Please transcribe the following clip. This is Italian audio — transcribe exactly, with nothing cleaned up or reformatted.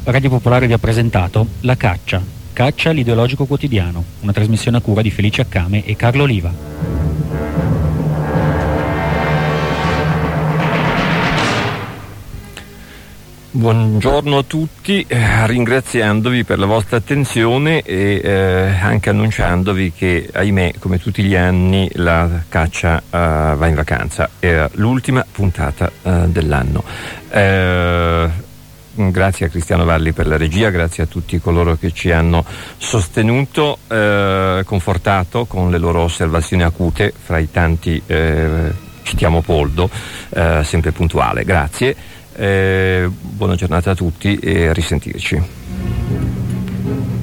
Radio Popolare vi ha presentato La Caccia, Caccia l'ideologico quotidiano, una trasmissione a cura di Felice Accame e Carlo Oliva. Buongiorno a tutti, eh, ringraziandovi per la vostra attenzione e eh, anche annunciandovi che, ahimè, come tutti gli anni, la caccia eh, va in vacanza. È l'ultima puntata eh, dell'anno. Eh, grazie a Cristiano Valli per la regia, grazie a tutti coloro che ci hanno sostenuto, eh, confortato con le loro osservazioni acute, fra i tanti eh, citiamo Poldo, eh, sempre puntuale. Grazie. Eh, buona giornata a tutti e a risentirci.